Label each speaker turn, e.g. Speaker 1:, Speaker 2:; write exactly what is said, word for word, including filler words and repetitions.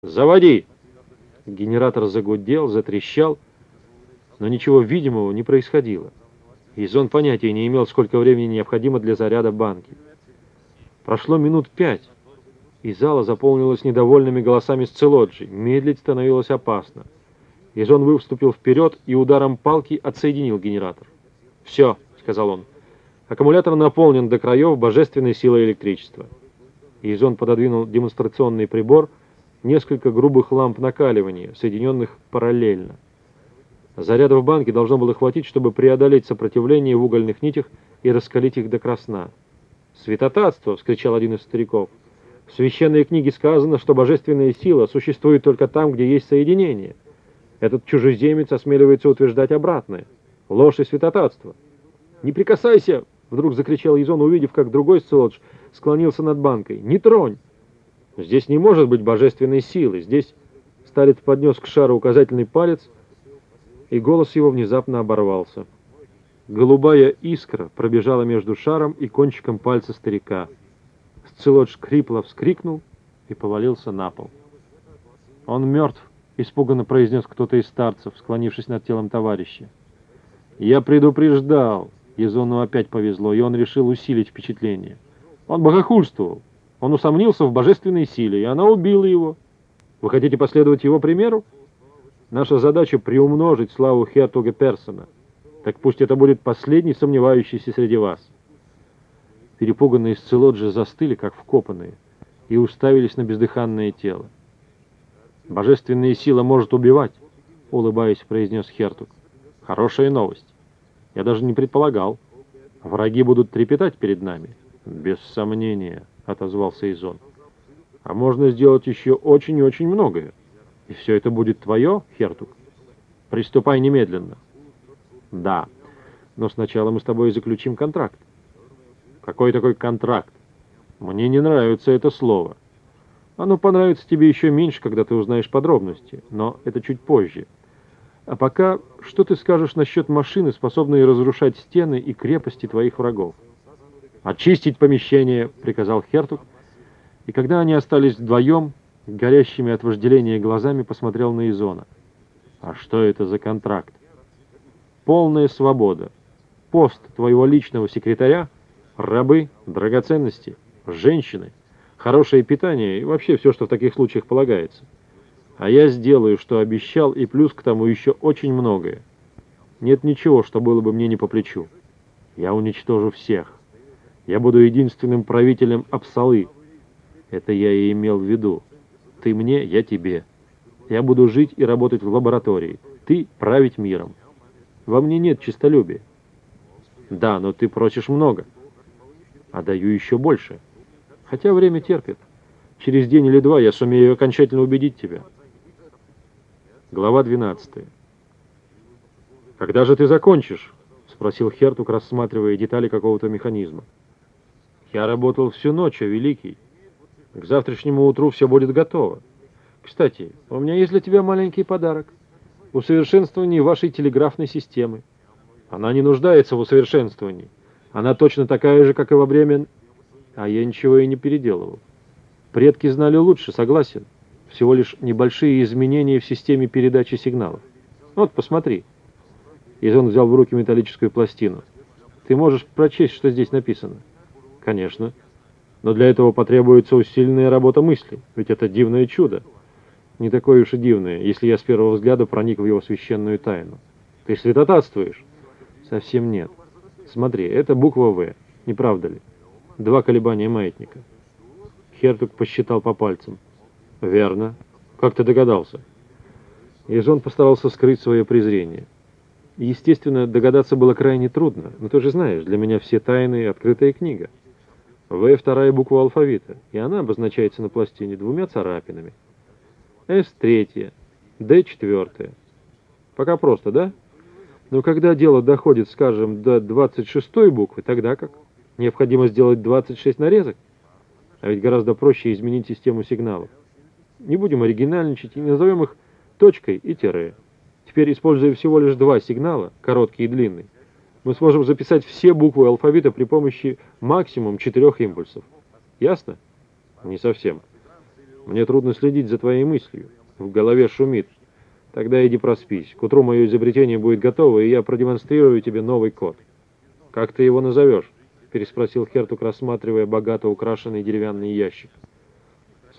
Speaker 1: «Заводи!» Генератор загудел, затрещал, но ничего видимого не происходило. Изон понятия не имел, сколько времени необходимо для заряда банки. Прошло минут пять, и зала заполнилась недовольными голосами Сцилоджи. Медлить становилось опасно. Изон выступил вперед и ударом палки отсоединил генератор. «Все», — сказал он, — «аккумулятор наполнен до краев божественной силой электричества». Изон пододвинул демонстрационный прибор, несколько грубых ламп накаливания, соединенных параллельно. Заряда в банке должно было хватить, чтобы преодолеть сопротивление в угольных нитях и раскалить их до красна. «Святотатство!» — вскричал один из стариков. «В священной книге сказано, что божественная сила существует только там, где есть соединение. Этот чужеземец осмеливается утверждать обратное. Ложь и святотатство!» «Не прикасайся!» — вдруг закричал Изон, увидев, как другой Сцилодж склонился над банкой. «Не тронь!» «Здесь не может быть божественной силы. Здесь...» Старец поднес к шару указательный палец, и голос его внезапно оборвался. Голубая искра пробежала между шаром и кончиком пальца старика. Сцилодж хрипло вскрикнул и повалился на пол. «Он мертв», — испуганно произнес кто-то из старцев, склонившись над телом товарища. «Я предупреждал». Изону опять повезло, и он решил усилить впечатление. Он богохульствовал. Он усомнился в божественной силе, и она убила его. Вы хотите последовать его примеру? Наша задача — приумножить славу Хертуга Персона. Так пусть это будет последний сомневающийся среди вас». Перепуганные Сцилоджи застыли, как вкопанные, и уставились на бездыханное тело. «Божественная сила может убивать», — улыбаясь, произнес Хертуг. «Хорошая новость. Я даже не предполагал. Враги будут трепетать перед нами». «Без сомнения», — отозвался Изон. «А можно сделать еще очень и очень многое. И все это будет твое, Хертуг? Приступай немедленно». «Да, но сначала мы с тобой заключим контракт». «Какой такой контракт? Мне не нравится это слово. Оно понравится тебе еще меньше, когда ты узнаешь подробности, но это чуть позже. А пока, что ты скажешь насчет машины, способной разрушать стены и крепости твоих врагов?» «Очистить помещение», — приказал Хертуг, и когда они остались вдвоем, горящими от вожделения глазами посмотрел на Изона. «А что это за контракт?» «Полная свобода. Пост твоего личного секретаря, рабы, драгоценности, женщины, хорошее питание и вообще все, что в таких случаях полагается. А я сделаю, что обещал, и плюс к тому еще очень многое. Нет ничего, что было бы мне не по плечу. Я уничтожу всех. Я буду единственным правителем Апсалы. Это я и имел в виду. Ты мне, я тебе. Я буду жить и работать в лаборатории. Ты править миром. Во мне нет честолюбия». «Да, но ты просишь много». «А даю еще больше. Хотя время терпит. Через день или два я сумею окончательно убедить тебя». Глава двенадцатая. «Когда же ты закончишь?» — спросил Хертуг, рассматривая детали какого-то механизма. «Я работал всю ночь, о великий. К завтрашнему утру все будет готово. Кстати, у меня есть для тебя маленький подарок. Усовершенствование вашей телеграфной системы. Она не нуждается в усовершенствовании. Она точно такая же, как и во время...» А я ничего и не переделывал. Предки знали лучше, согласен. Всего лишь небольшие изменения в системе передачи сигналов. Вот, посмотри. Изон взял в руки металлическую пластину. Ты можешь прочесть, что здесь написано? Конечно. Но для этого потребуется усиленная работа мысли. Ведь это дивное чудо. Не такое уж и дивное, если я с первого взгляда проник в его священную тайну. Ты святотатствуешь? Совсем нет. Смотри, это буква «В». Не правда ли? Два колебания маятника. Хертуг посчитал по пальцам. Верно. Как ты догадался? Изон постарался скрыть свое презрение. Естественно, догадаться было крайне трудно, но ты же знаешь, для меня все тайны — открытая книга. «В» — вторая буква алфавита, и она обозначается на пластине двумя царапинами. «С» — третья, «Д» — четвертая. Пока просто, да? Но когда дело доходит, скажем, до двадцать шестой буквы, тогда как? Необходимо сделать двадцать шесть нарезок? А ведь гораздо проще изменить систему сигналов. Не будем оригинальничать и назовем их точкой и тире. Теперь, используя всего лишь два сигнала, короткий и длинный, мы сможем записать все буквы алфавита при помощи максимум четырех импульсов. Ясно? Не совсем. Мне трудно следить за твоей мыслью. В голове шумит. Тогда иди проспись. К утру мое изобретение будет готово, и я продемонстрирую тебе новый код. Как ты его назовешь? Переспросил Хертук, рассматривая богато украшенный деревянный ящик.